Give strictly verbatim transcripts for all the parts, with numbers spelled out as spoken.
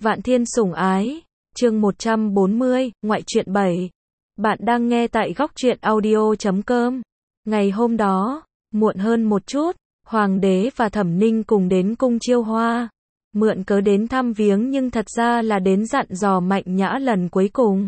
Vạn Thiên sủng ái, chương một trăm bốn mươi, ngoại truyện bảy. Bạn đang nghe tại góc truyện audio chấm com. Ngày hôm đó, muộn hơn một chút, Hoàng đế và Thẩm Ninh cùng đến cung Chiêu Hoa. Mượn cớ đến thăm viếng nhưng thật ra là đến dặn dò Mạnh Nhã lần cuối cùng.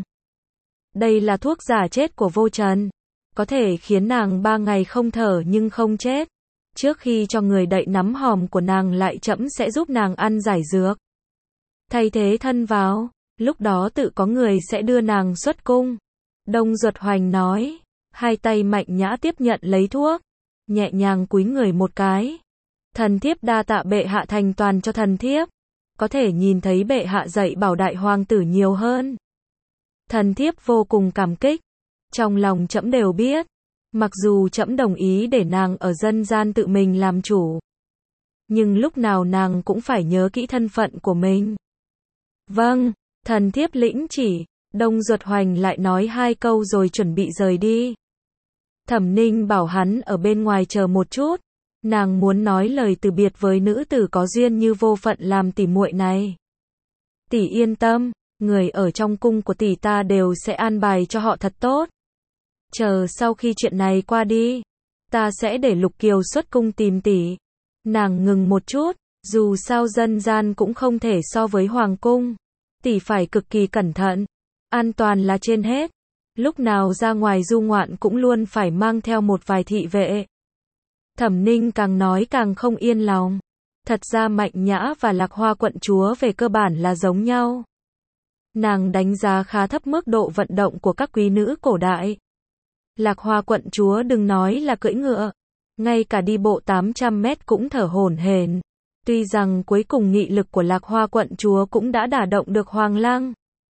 Đây là thuốc giả chết của Vô Trần. Có thể khiến nàng ba ngày không thở nhưng không chết. Trước khi cho người đậy nắm hòm của nàng lại trẫm sẽ giúp nàng ăn giải dược. Thay thế thân vào, lúc đó tự có người sẽ đưa nàng xuất cung. Đông Duật Hoành nói, hai tay Mạnh Nhã tiếp nhận lấy thuốc, nhẹ nhàng cúi người một cái. Thần thiếp đa tạ bệ hạ thành toàn cho thần thiếp, có thể nhìn thấy bệ hạ dạy bảo đại hoàng tử nhiều hơn. Thần thiếp vô cùng cảm kích, trong lòng trẫm đều biết, mặc dù trẫm đồng ý để nàng ở dân gian tự mình làm chủ, nhưng lúc nào nàng cũng phải nhớ kỹ thân phận của mình. Vâng, thần thiếp lĩnh chỉ. Đông Duật Hoành lại nói hai câu rồi chuẩn bị rời đi. Thẩm Ninh bảo hắn ở bên ngoài chờ một chút, nàng muốn nói lời từ biệt với nữ tử có duyên như Vô Phận làm tỉ muội này. Tỷ yên tâm, người ở trong cung của tỷ ta đều sẽ an bài cho họ thật tốt. Chờ sau khi chuyện này qua đi, ta sẽ để Lục Kiều xuất cung tìm tỷ. Nàng ngừng một chút, dù sao dân gian cũng không thể so với hoàng cung, tỷ phải cực kỳ cẩn thận. An toàn là trên hết. Lúc nào ra ngoài du ngoạn cũng luôn phải mang theo một vài thị vệ. Thẩm Ninh càng nói càng không yên lòng. Thật ra Mạnh Nhã và Lạc Hoa quận chúa về cơ bản là giống nhau. Nàng đánh giá khá thấp mức độ vận động của các quý nữ cổ đại. Lạc Hoa quận chúa đừng nói là cưỡi ngựa, ngay cả đi bộ tám trăm mét cũng thở hổn hển. Tuy rằng cuối cùng nghị lực của Lạc Hoa quận chúa cũng đã đả động được Hoàng Lăng.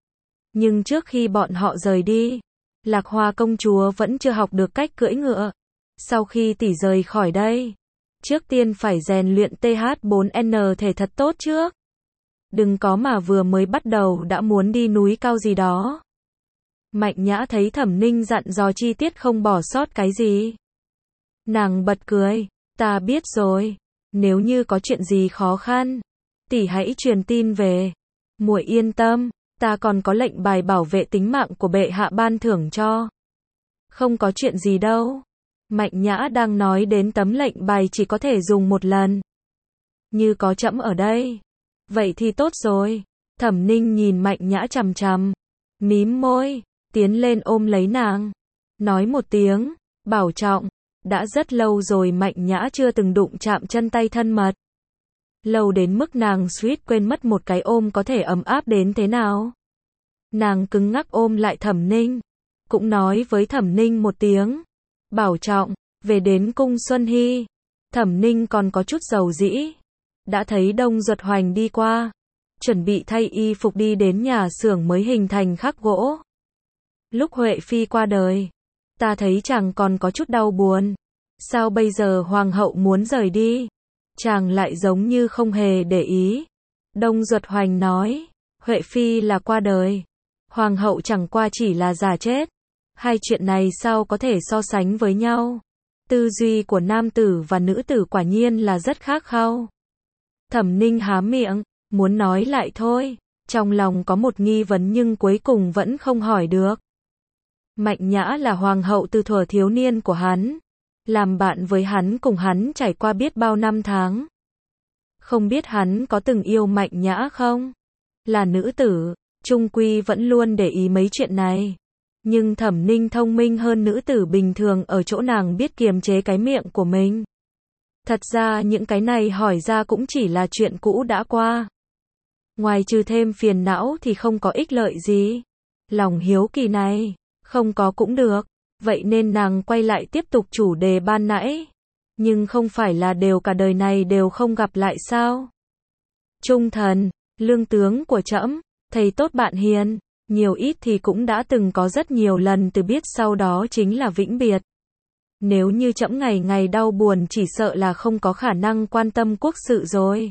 Nhưng trước khi bọn họ rời đi, Lạc Hoa công chúa vẫn chưa học được cách cưỡi ngựa. Sau khi tỷ rời khỏi đây, trước tiên phải rèn luyện T H bốn N thể thật tốt trước. Đừng có mà vừa mới bắt đầu đã muốn đi núi cao gì đó. Mạnh Nhã thấy Thẩm Ninh dặn dò chi tiết không bỏ sót cái gì. Nàng bật cười, ta biết rồi, nếu như có chuyện gì khó khăn, tỷ hãy truyền tin về. Muội yên tâm. Ta còn có lệnh bài bảo vệ tính mạng của bệ hạ ban thưởng cho. Không có chuyện gì đâu. Mạnh Nhã đang nói đến tấm lệnh bài chỉ có thể dùng một lần. Như có trẫm ở đây. Vậy thì tốt rồi. Thẩm Ninh nhìn Mạnh Nhã chằm chằm, mím môi, tiến lên ôm lấy nàng. Nói một tiếng, bảo trọng. Đã rất lâu rồi Mạnh Nhã chưa từng đụng chạm chân tay thân mật. Lâu đến mức nàng suýt quên mất một cái ôm có thể ấm áp đến thế nào. Nàng cứng ngắc ôm lại Thẩm Ninh, cũng nói với Thẩm Ninh một tiếng, bảo trọng, về đến cung Xuân Hy. Thẩm Ninh còn có chút dầu dĩ, đã thấy Đông Duật Hoành đi qua, chuẩn bị thay y phục đi đến nhà xưởng mới hình thành khắc gỗ. Lúc Huệ Phi qua đời, ta thấy chàng còn có chút đau buồn, sao bây giờ hoàng hậu muốn rời đi? Chàng lại giống như không hề để ý. Đông Duật Hoành nói, Huệ Phi là qua đời, hoàng hậu chẳng qua chỉ là giả chết. Hai chuyện này sao có thể so sánh với nhau? Tư duy của nam tử và nữ tử quả nhiên là rất khác nhau. Thẩm Ninh há miệng, muốn nói lại thôi, trong lòng có một nghi vấn nhưng cuối cùng vẫn không hỏi được. Mạnh Nhã là hoàng hậu từ thuở thiếu niên của hắn. Làm bạn với hắn cùng hắn trải qua biết bao năm tháng. Không biết hắn có từng yêu Mạnh Nhã không? Là nữ tử, chung quy vẫn luôn để ý mấy chuyện này. Nhưng Thẩm Ninh thông minh hơn nữ tử bình thường ở chỗ nàng biết kiềm chế cái miệng của mình. Thật ra những cái này hỏi ra cũng chỉ là chuyện cũ đã qua. Ngoài trừ thêm phiền não thì không có ích lợi gì. Lòng hiếu kỳ này, không có cũng được. Vậy nên nàng quay lại tiếp tục chủ đề ban nãy. Nhưng không phải là đều cả đời này đều không gặp lại sao? Trung thần, lương tướng của trẫm, thầy tốt bạn hiền, nhiều ít thì cũng đã từng có rất nhiều lần từ biết sau đó chính là vĩnh biệt. Nếu như trẫm ngày ngày đau buồn chỉ sợ là không có khả năng quan tâm quốc sự rồi.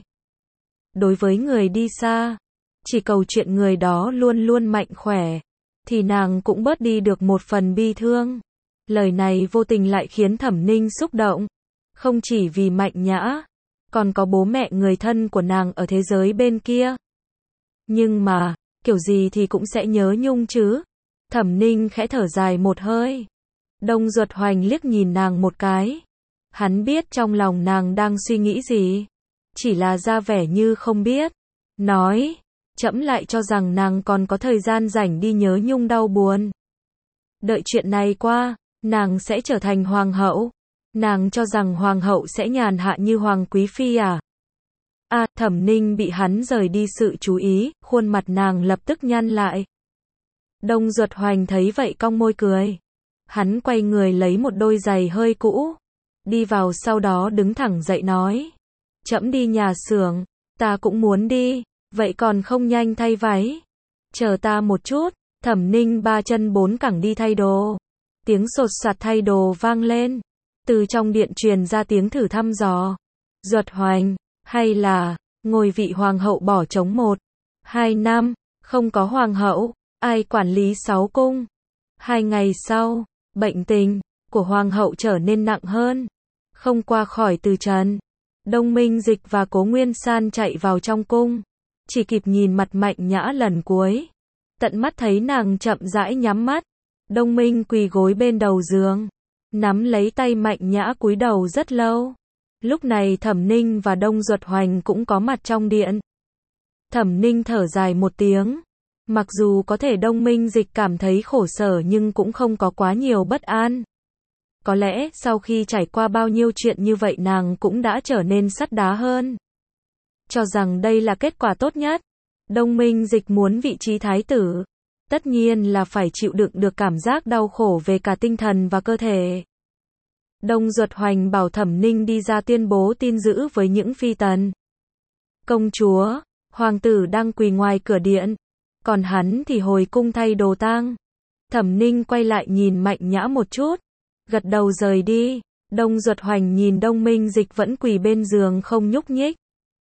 Đối với người đi xa, chỉ cầu chuyện người đó luôn luôn mạnh khỏe, thì nàng cũng bớt đi được một phần bi thương. Lời này vô tình lại khiến Thẩm Ninh xúc động. Không chỉ vì Mạnh Nhã, còn có bố mẹ người thân của nàng ở thế giới bên kia. Nhưng mà, kiểu gì thì cũng sẽ nhớ nhung chứ. Thẩm Ninh khẽ thở dài một hơi. Đông Duật Hoành liếc nhìn nàng một cái. Hắn biết trong lòng nàng đang suy nghĩ gì. Chỉ là ra vẻ như không biết. Nói, trẫm lại cho rằng nàng còn có thời gian rảnh đi nhớ nhung đau buồn. Đợi chuyện này qua, nàng sẽ trở thành hoàng hậu. Nàng cho rằng hoàng hậu sẽ nhàn hạ như hoàng quý phi à? À, Thẩm Ninh bị hắn rời đi sự chú ý, khuôn mặt nàng lập tức nhăn lại. Đông Duật Hoành thấy vậy cong môi cười. Hắn quay người lấy một đôi giày hơi cũ, đi vào sau đó đứng thẳng dậy nói. Trẫm đi nhà xưởng, ta cũng muốn đi, vậy còn không nhanh thay váy. Chờ ta một chút, Thẩm Ninh ba chân bốn cẳng đi thay đồ. Tiếng sột soạt thay đồ vang lên. Từ trong điện truyền ra tiếng thử thăm dò. Duật Hoành, hay là, ngôi vị hoàng hậu bỏ trống một, hai năm, không có hoàng hậu, ai quản lý sáu cung. Hai ngày sau, bệnh tình của hoàng hậu trở nên nặng hơn, không qua khỏi từ trần. Đông Minh Dịch và Cố Nguyên San chạy vào trong cung, chỉ kịp nhìn mặt Mạnh Nhã lần cuối. Tận mắt thấy nàng chậm rãi nhắm mắt. Đông Minh quỳ gối bên đầu giường, nắm lấy tay Mạnh Nhã cúi đầu rất lâu. Lúc này Thẩm Ninh và Đông Duật Hoành cũng có mặt trong điện. Thẩm Ninh thở dài một tiếng. Mặc dù có thể Đông Minh Dịch cảm thấy khổ sở nhưng cũng không có quá nhiều bất an. Có lẽ sau khi trải qua bao nhiêu chuyện như vậy nàng cũng đã trở nên sắt đá hơn. Cho rằng đây là kết quả tốt nhất. Đông Minh Dịch muốn vị trí thái tử. Tất nhiên là phải chịu đựng được cảm giác đau khổ về cả tinh thần và cơ thể. Đông Duật Hoành bảo Thẩm Ninh đi ra tuyên bố tin dữ với những phi tần. Công chúa, hoàng tử đang quỳ ngoài cửa điện. Còn hắn thì hồi cung thay đồ tang. Thẩm Ninh quay lại nhìn Mạnh Nhã một chút. Gật đầu rời đi. Đông Duật Hoành nhìn Đông Minh Dịch vẫn quỳ bên giường không nhúc nhích.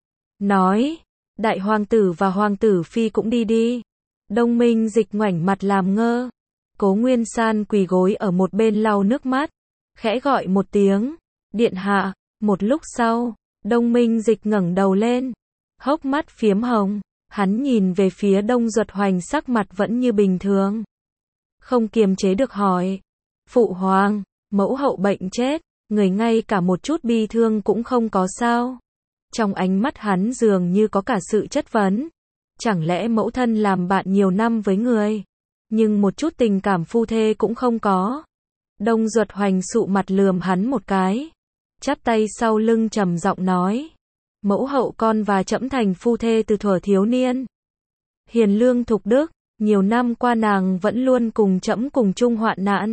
Nói, đại hoàng tử và hoàng tử phi cũng đi đi. Đông Minh Dịch ngoảnh mặt làm ngơ. Cố Nguyên San quỳ gối ở một bên lau nước mắt. Khẽ gọi một tiếng. Điện hạ. Một lúc sau, Đông Minh Dịch ngẩng đầu lên. Hốc mắt phiếm hồng. Hắn nhìn về phía Đông Duật Hoành sắc mặt vẫn như bình thường. Không kiềm chế được hỏi. Phụ hoàng, mẫu hậu bệnh chết. Người ngay cả một chút bi thương cũng không có sao. Trong ánh mắt hắn dường như có cả sự chất vấn. Chẳng lẽ mẫu thân làm bạn nhiều năm với người, nhưng một chút tình cảm phu thê cũng không có. Đông Duật Hoành sụ mặt lườm hắn một cái. Chắp tay sau lưng trầm giọng nói. Mẫu hậu con và trẫm thành phu thê từ thuở thiếu niên. Hiền lương thục đức, nhiều năm qua nàng vẫn luôn cùng trẫm cùng chung hoạn nạn.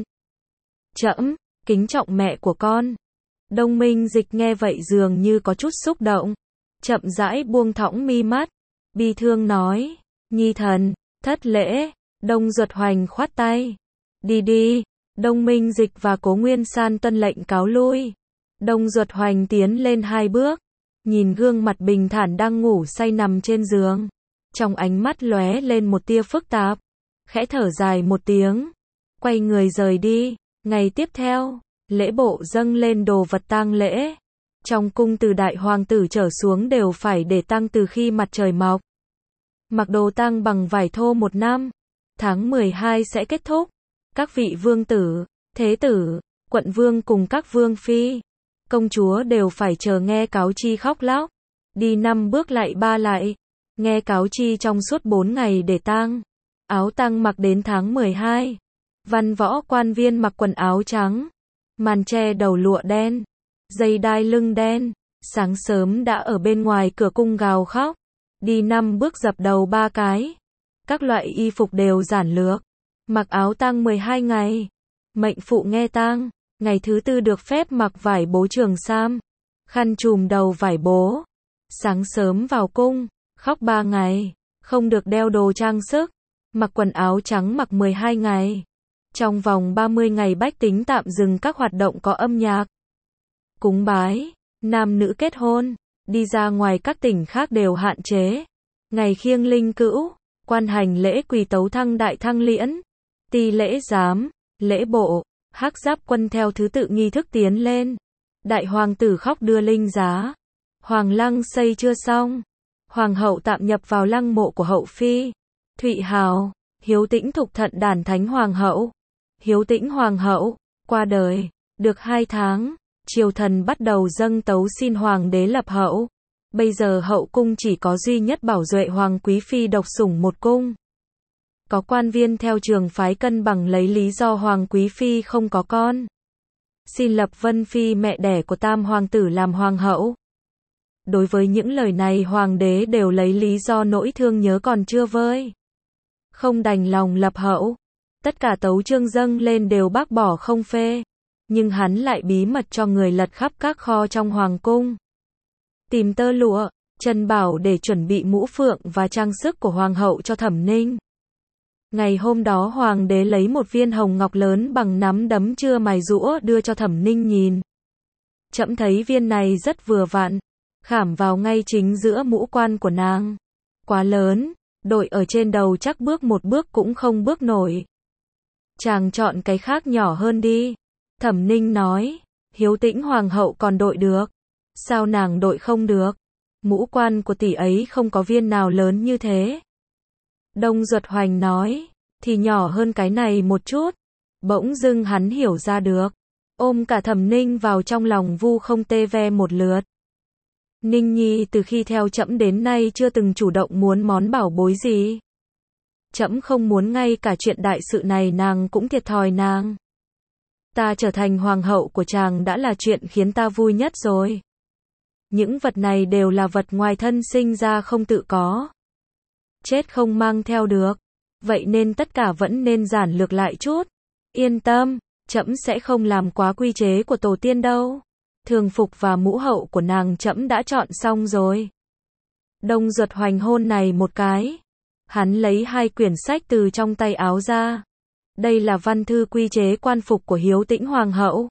Trẫm kính trọng mẹ của con. Đông Minh Dịch nghe vậy dường như có chút xúc động. Chậm rãi buông thõng mi mắt. Bi thương nói. Nhi thần, thất lễ. Đông Duật Hoành khoát tay. Đi đi. Đông Minh Dịch và Cố Nguyên San tuân lệnh cáo lui. Đông Duật Hoành tiến lên hai bước. Nhìn gương mặt bình thản đang ngủ say nằm trên giường. Trong ánh mắt lóe lên một tia phức tạp. Khẽ thở dài một tiếng. Quay người rời đi. Ngày tiếp theo, lễ bộ dâng lên đồ vật tang lễ. Trong cung từ đại hoàng tử trở xuống đều phải để tang từ khi mặt trời mọc. Mặc đồ tang bằng vải thô một năm. Tháng mười hai sẽ kết thúc. Các vị vương tử, thế tử, quận vương cùng các vương phi, công chúa đều phải chờ nghe cáo chi khóc lóc. Đi năm bước lại ba lại. Nghe cáo chi trong suốt bốn ngày để tang. Áo tang mặc đến tháng mười hai. Văn võ quan viên mặc quần áo trắng. Màn che đầu lụa đen. Dây đai lưng đen. Sáng sớm đã ở bên ngoài cửa cung gào khóc. Đi năm bước dập đầu ba cái. Các loại y phục đều giản lược. Mặc áo tang mười hai ngày. Mệnh phụ nghe tang. Ngày thứ tư được phép mặc vải bố trường sam. Khăn trùm đầu vải bố. Sáng sớm vào cung. Khóc ba ngày. Không được đeo đồ trang sức. Mặc quần áo trắng mặc mười hai ngày. Trong vòng ba mươi ngày bách tính tạm dừng các hoạt động có âm nhạc. Cúng bái. Nam nữ kết hôn. Đi ra ngoài các tỉnh khác đều hạn chế. Ngày khiêng linh cữu. Quan hành lễ quỳ tấu thăng đại thăng liễn. Ti lễ giám. Lễ bộ. Hắc giáp quân theo thứ tự nghi thức tiến lên. Đại hoàng tử khóc đưa linh giá. Hoàng lăng xây chưa xong. Hoàng hậu tạm nhập vào lăng mộ của hậu phi. Thụy Hào, Hiếu Tĩnh Thục Thận Đản Thánh Hoàng hậu. Hiếu Tĩnh Hoàng hậu, qua đời, được hai tháng, triều thần bắt đầu dâng tấu xin hoàng đế lập hậu. Bây giờ hậu cung chỉ có duy nhất Bảo Duệ Hoàng quý phi độc sủng một cung. Có quan viên theo trường phái cân bằng lấy lý do Hoàng quý phi không có con, xin lập Vân phi mẹ đẻ của tam hoàng tử làm hoàng hậu. Đối với những lời này hoàng đế đều lấy lý do nỗi thương nhớ còn chưa vơi, không đành lòng lập hậu. Tất cả tấu chương dâng lên đều bác bỏ không phê, nhưng hắn lại bí mật cho người lật khắp các kho trong hoàng cung, tìm tơ lụa, chân bảo để chuẩn bị mũ phượng và trang sức của hoàng hậu cho Thẩm Ninh. Ngày hôm đó hoàng đế lấy một viên hồng ngọc lớn bằng nắm đấm chưa mài rũa đưa cho Thẩm Ninh nhìn. Trẫm thấy viên này rất vừa vặn, khảm vào ngay chính giữa mũ quan của nàng. Quá lớn, đội ở trên đầu chắc bước một bước cũng không bước nổi. Chàng chọn cái khác nhỏ hơn đi. Thẩm Ninh nói, Hiếu Tĩnh Hoàng hậu còn đội được. Sao nàng đội không được? Mũ quan của tỷ ấy không có viên nào lớn như thế. Đông Duật Hoành nói, thì nhỏ hơn cái này một chút. Bỗng dưng hắn hiểu ra được, ôm cả Thẩm Ninh vào trong lòng vu không tê ve một lượt. Ninh Nhi từ khi theo trẫm đến nay chưa từng chủ động muốn món bảo bối gì. Trẫm không muốn ngay cả chuyện đại sự này nàng cũng thiệt thòi nàng. Ta trở thành hoàng hậu của chàng đã là chuyện khiến ta vui nhất rồi. Những vật này đều là vật ngoài thân sinh ra không tự có, chết không mang theo được, vậy nên tất cả vẫn nên giản lược lại chút. Yên tâm, trẫm sẽ không làm quá quy chế của tổ tiên đâu. Thường phục và mũ hậu của nàng trẫm đã chọn xong rồi. Đông Duật Hoành hôn này một cái. Hắn lấy hai quyển sách từ trong tay áo ra. Đây là văn thư quy chế quan phục của Hiếu Tĩnh Hoàng hậu.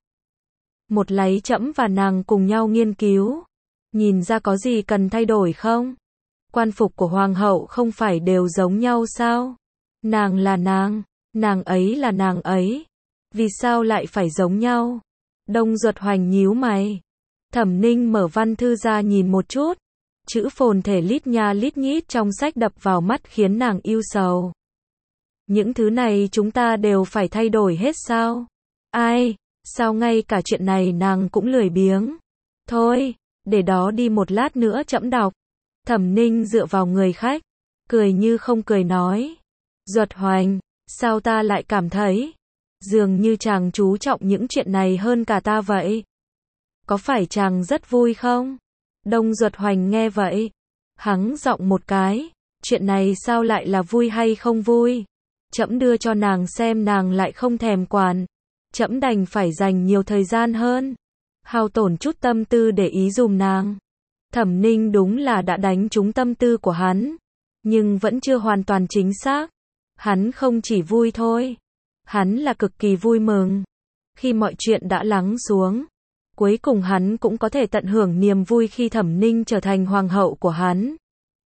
Một lấy trẫm và nàng cùng nhau nghiên cứu. Nhìn ra có gì cần thay đổi không? Quan phục của hoàng hậu không phải đều giống nhau sao? Nàng là nàng, nàng ấy là nàng ấy. Vì sao lại phải giống nhau? Đông Duật Hoành nhíu mày. Thẩm Ninh mở văn thư ra nhìn một chút. Chữ phồn thể lít nha lít nhít trong sách đập vào mắt khiến nàng ưu sầu. Những thứ này chúng ta đều phải thay đổi hết sao? Ai, sao ngay cả chuyện này nàng cũng lười biếng? Thôi, để đó đi một lát nữa trẫm đọc. Thẩm Ninh dựa vào người khách, cười như không cười nói. Duật Hoành, sao ta lại cảm thấy dường như chàng chú trọng những chuyện này hơn cả ta vậy? Có phải chàng rất vui không? Đông Duật Hoành nghe vậy, hắng giọng một cái, chuyện này sao lại là vui hay không vui? Trẫm đưa cho nàng xem nàng lại không thèm quản. Trẫm đành phải dành nhiều thời gian hơn, hao tổn chút tâm tư để ý dùm nàng. Thẩm Ninh đúng là đã đánh trúng tâm tư của hắn, nhưng vẫn chưa hoàn toàn chính xác. Hắn không chỉ vui thôi, hắn là cực kỳ vui mừng. Khi mọi chuyện đã lắng xuống, cuối cùng hắn cũng có thể tận hưởng niềm vui khi Thẩm Ninh trở thành hoàng hậu của hắn.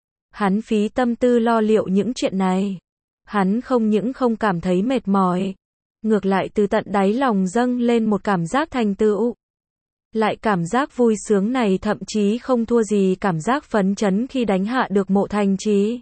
Hắn phí tâm tư lo liệu những chuyện này. Hắn không những không cảm thấy mệt mỏi, ngược lại từ tận đáy lòng dâng lên một cảm giác thành tựu. Lại cảm giác vui sướng này thậm chí không thua gì cảm giác phấn chấn khi đánh hạ được Mộ Thành Trì.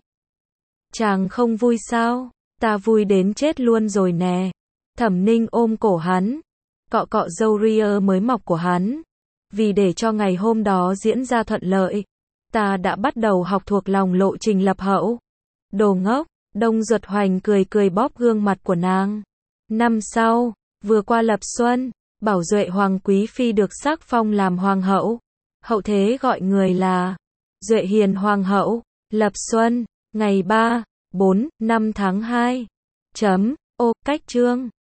Chàng không vui sao? Ta vui đến chết luôn rồi nè. Thẩm Ninh ôm cổ hắn, cọ cọ râu ria mới mọc của hắn. Vì để cho ngày hôm đó diễn ra thuận lợi, ta đã bắt đầu học thuộc lòng lộ trình lập hậu. Đồ ngốc. Đông Duật Hoành cười cười bóp gương mặt của nàng. Năm sau, vừa qua lập xuân, Bảo Duệ Hoàng quý phi được sắc phong làm hoàng hậu. Hậu thế gọi người là Duệ Hiền Hoàng hậu. Lập xuân, ngày ba, bốn, năm tháng hai. Chấm, ô, cách chương.